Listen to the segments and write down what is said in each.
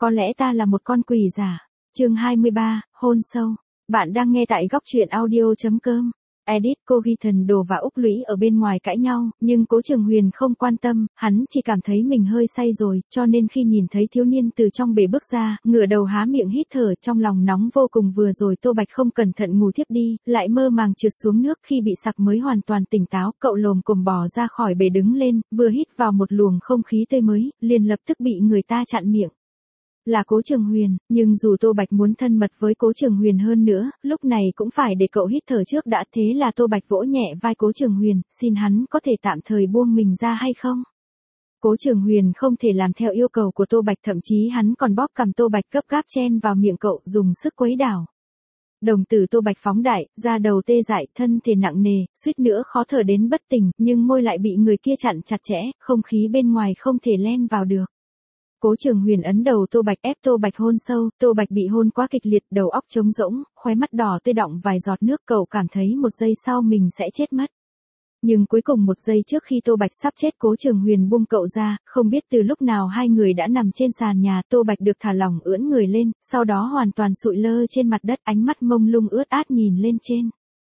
Có lẽ ta là một con quỷ giả. Chương 23, hôn sâu. Bạn đang nghe tại góc truyện audio.com. Edit. Cô ghi Thần Đồ và Úc Lũy ở bên ngoài cãi nhau, nhưng Cố Trường Huyền không quan tâm, hắn chỉ cảm thấy mình hơi say rồi, cho nên khi nhìn thấy thiếu niên từ trong bể bước ra, ngửa đầu há miệng hít thở, trong lòng nóng vô cùng. Vừa rồi Tô Bạch không cẩn thận ngủ thiếp đi, lại mơ màng trượt xuống nước, khi bị sặc mới hoàn toàn tỉnh táo, cậu lồm cồm bò ra khỏi bể đứng lên, vừa hít vào một luồng không khí tươi mới, liền lập tức bị người ta chặn miệng. Là Cố Trường Huyền, nhưng dù Tô Bạch muốn thân mật với Cố Trường Huyền hơn nữa, lúc này cũng phải để cậu hít thở trước đã. Thế là Tô Bạch vỗ nhẹ vai Cố Trường Huyền, xin hắn có thể tạm thời buông mình ra hay không? Cố Trường Huyền không thể làm theo yêu cầu của Tô Bạch, thậm chí hắn còn bóp cằm Tô Bạch gấp gáp chen vào miệng cậu, dùng sức quấy đảo. Đồng tử Tô Bạch phóng đại, da đầu tê dại, thân thể nặng nề, suýt nữa khó thở đến bất tỉnh, nhưng môi lại bị người kia chặn chặt chẽ, không khí bên ngoài không thể len vào được. Cố Trường Huyền ấn đầu Tô Bạch, ép Tô Bạch hôn sâu, Tô Bạch bị hôn quá kịch liệt, đầu óc trống rỗng, khóe mắt đỏ tươi đọng vài giọt nước, cậu cảm thấy một giây sau mình sẽ chết mất. Nhưng cuối cùng một giây trước khi Tô Bạch sắp chết, Cố Trường Huyền buông cậu ra, không biết từ lúc nào hai người đã nằm trên sàn nhà, Tô Bạch được thả lỏng ưỡn người lên, sau đó hoàn toàn sụi lơ trên mặt đất, ánh mắt mông lung ướt át nhìn lên trên.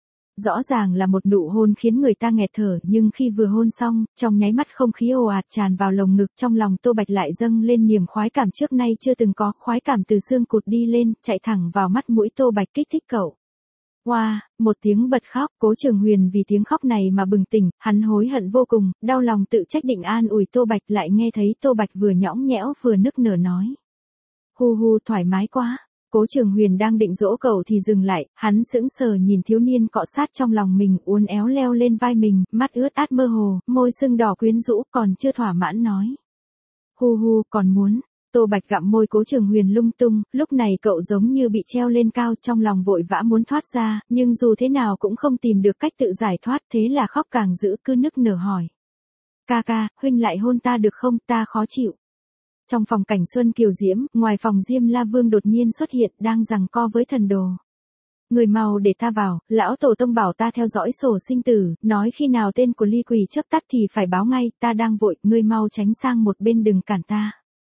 Rõ ràng là một nụ hôn khiến người ta nghẹt thở, nhưng khi vừa hôn xong, trong nháy mắt không khí ồ ạt tràn vào lồng ngực, trong lòng Tô Bạch lại dâng lên niềm khoái cảm trước nay chưa từng có, khoái cảm từ xương cụt đi lên, chạy thẳng vào mắt mũi Tô Bạch, kích thích cậu. Wow, một tiếng bật khóc, Cố Trường Huyền vì tiếng khóc này mà bừng tỉnh, hắn hối hận vô cùng, đau lòng tự trách định an ủi Tô Bạch, lại nghe thấy Tô Bạch vừa nhõng nhẽo vừa nức nở nói. Hu hu, thoải mái quá. Cố Trường Huyền đang định dỗ cậu thì dừng lại, hắn sững sờ nhìn thiếu niên cọ sát trong lòng mình, uốn éo leo lên vai mình, mắt ướt át mơ hồ, môi sưng đỏ quyến rũ, còn chưa thỏa mãn nói. Hu hu, còn muốn. Tô Bạch gặm môi Cố Trường Huyền lung tung, lúc này cậu giống như bị treo lên cao, trong lòng vội vã muốn thoát ra, nhưng dù thế nào cũng không tìm được cách tự giải thoát, thế là khóc càng dữ, cứ nức nở hỏi. Ca ca, huynh lại hôn ta được không, ta khó chịu. Trong phòng cảnh xuân kiều diễm, ngoài phòng Diêm La Vương đột nhiên xuất hiện, đang giằng co với Thần Đồ. Người mau để ta vào, lão tổ tông bảo ta theo dõi sổ sinh tử, nói khi nào tên của ly quỷ chớp tắt thì phải báo ngay, ta đang vội, ngươi mau tránh sang một bên đừng cản ta.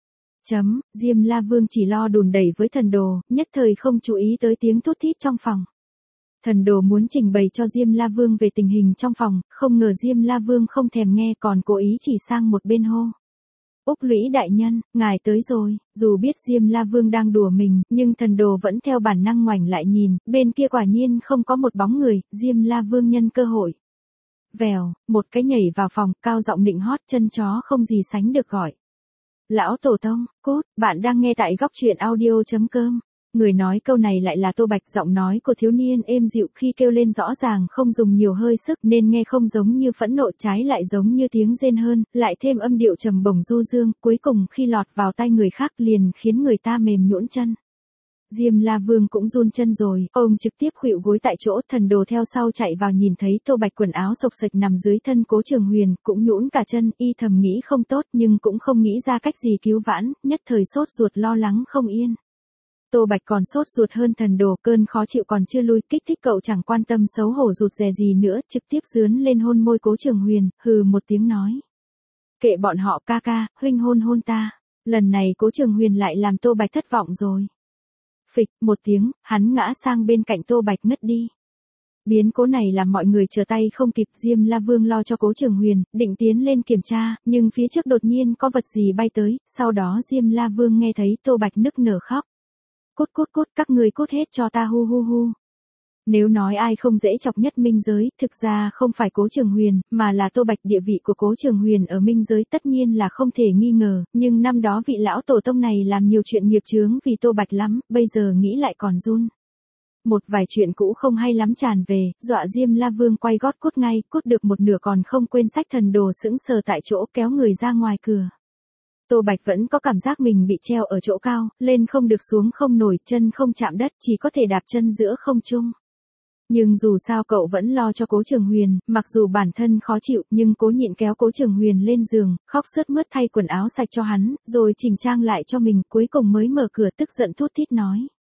Diêm La Vương chỉ lo đùn đẩy với Thần Đồ, nhất thời không chú ý tới tiếng thút thít trong phòng. Thần Đồ muốn trình bày cho Diêm La Vương về tình hình trong phòng, không ngờ Diêm La Vương không thèm nghe, còn cố ý chỉ sang một bên hô. Úc Lũy đại nhân, ngài tới rồi. Dù biết Diêm La Vương đang đùa mình, nhưng Thần Đồ vẫn theo bản năng ngoảnh lại nhìn, bên kia quả nhiên không có một bóng người, Diêm La Vương nhân cơ hội. Vèo, một cái nhảy vào phòng, cao giọng nịnh hót, chân chó không gì sánh được gọi. Lão tổ tông, cút, bạn đang nghe tại góc truyện audio.com. Người nói câu này lại là Tô Bạch, giọng nói của thiếu niên êm dịu, khi kêu lên rõ ràng không dùng nhiều hơi sức nên nghe không giống như phẫn nộ, trái lại giống như tiếng rên hơn, lại thêm âm điệu trầm bổng du dương, cuối cùng khi lọt vào tai người khác liền khiến người ta mềm nhũn chân. Diêm La Vương cũng run chân rồi, ông trực tiếp khuỵu gối tại chỗ, Thần Đồ theo sau chạy vào nhìn thấy Tô Bạch quần áo xộc xệch nằm dưới thân Cố Trường Huyền, cũng nhũn cả chân, y thầm nghĩ không tốt nhưng cũng không nghĩ ra cách gì cứu vãn, nhất thời sốt ruột lo lắng không yên. Tô Bạch còn sốt ruột hơn Thần Đồ, cơn khó chịu còn chưa lui, kích thích cậu chẳng quan tâm xấu hổ rụt rè gì nữa, trực tiếp dướn lên hôn môi Cố Trường Huyền, hừ một tiếng nói. Kệ bọn họ, ca ca, huynh hôn ta. Lần này Cố Trường Huyền lại làm Tô Bạch thất vọng rồi. Phịch, một tiếng, hắn ngã sang bên cạnh Tô Bạch ngất đi. Biến cố này làm mọi người trở tay không kịp, Diêm La Vương lo cho Cố Trường Huyền, định tiến lên kiểm tra, nhưng phía trước đột nhiên có vật gì bay tới, sau đó Diêm La Vương nghe thấy Tô Bạch nức nở khóc. Cút cút cút, các người cút hết cho ta, hu hu hu. Nếu nói ai không dễ chọc nhất minh giới, thực ra không phải Cố Trường Huyền, mà là Tô Bạch. Địa vị của Cố Trường Huyền ở minh giới tất nhiên là không thể nghi ngờ, nhưng năm đó vị lão tổ tông này làm nhiều chuyện nghiệp chướng vì Tô Bạch lắm, bây giờ nghĩ lại còn run. Một vài chuyện cũ không hay lắm tràn về, dọa Diêm La Vương quay gót cút ngay, cút được một nửa còn không quên xách Thần Đồ sững sờ tại chỗ, kéo người ra ngoài cửa. Tô Bạch vẫn có cảm giác mình bị treo ở chỗ cao, lên không được xuống không nổi, chân không chạm đất, chỉ có thể đạp chân giữa không trung. Nhưng dù sao cậu vẫn lo cho Cố Trường Huyền, mặc dù bản thân khó chịu, nhưng cố nhịn kéo Cố Trường Huyền lên giường, khóc sướt mướt thay quần áo sạch cho hắn, rồi chỉnh trang lại cho mình, cuối cùng mới mở cửa tức giận thút thít nói.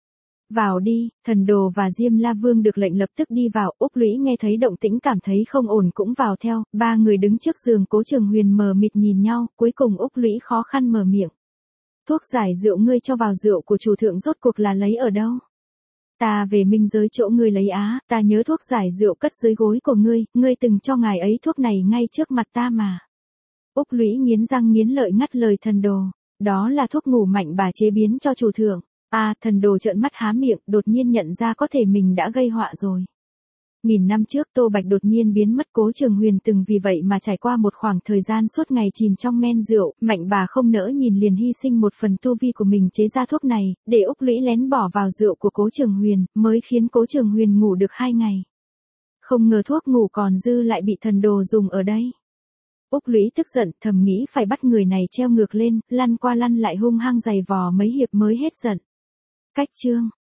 Vào đi. Thần Đồ và Diêm La Vương được lệnh lập tức đi vào, Úc Lũy nghe thấy động tĩnh cảm thấy không ổn cũng vào theo, ba người đứng trước giường Cố Trường Huyền mờ mịt nhìn nhau, cuối cùng Úc Lũy khó khăn mở miệng. Thuốc giải rượu ngươi cho vào rượu của chủ thượng rốt cuộc là lấy ở đâu? Ta về minh giới chỗ ngươi lấy á, ta nhớ thuốc giải rượu cất dưới gối của ngươi từng cho ngài ấy thuốc này ngay trước mặt ta mà. Úc Lũy nghiến răng nghiến lợi ngắt lời thần đồ, đó là thuốc ngủ mạnh bà chế biến cho chủ thượng. Thần đồ trợn mắt há miệng, đột nhiên nhận ra có thể mình đã gây họa rồi. Nghìn năm trước Tô Bạch đột nhiên biến mất, Cố Trường Huyền từng vì vậy mà trải qua một khoảng thời gian suốt ngày chìm trong men rượu, mạnh bà không nỡ nhìn liền hy sinh một phần tu vi của mình chế ra thuốc này, để Úc Lũy lén bỏ vào rượu của Cố Trường Huyền, mới khiến Cố Trường Huyền ngủ được 2 ngày. Không ngờ thuốc ngủ còn dư lại bị thần đồ dùng ở đây. Úc Lũy tức giận, thầm nghĩ phải bắt người này treo ngược lên, lăn qua lăn lại hung hăng giày vò mấy hiệp mới hết giận. Cách chương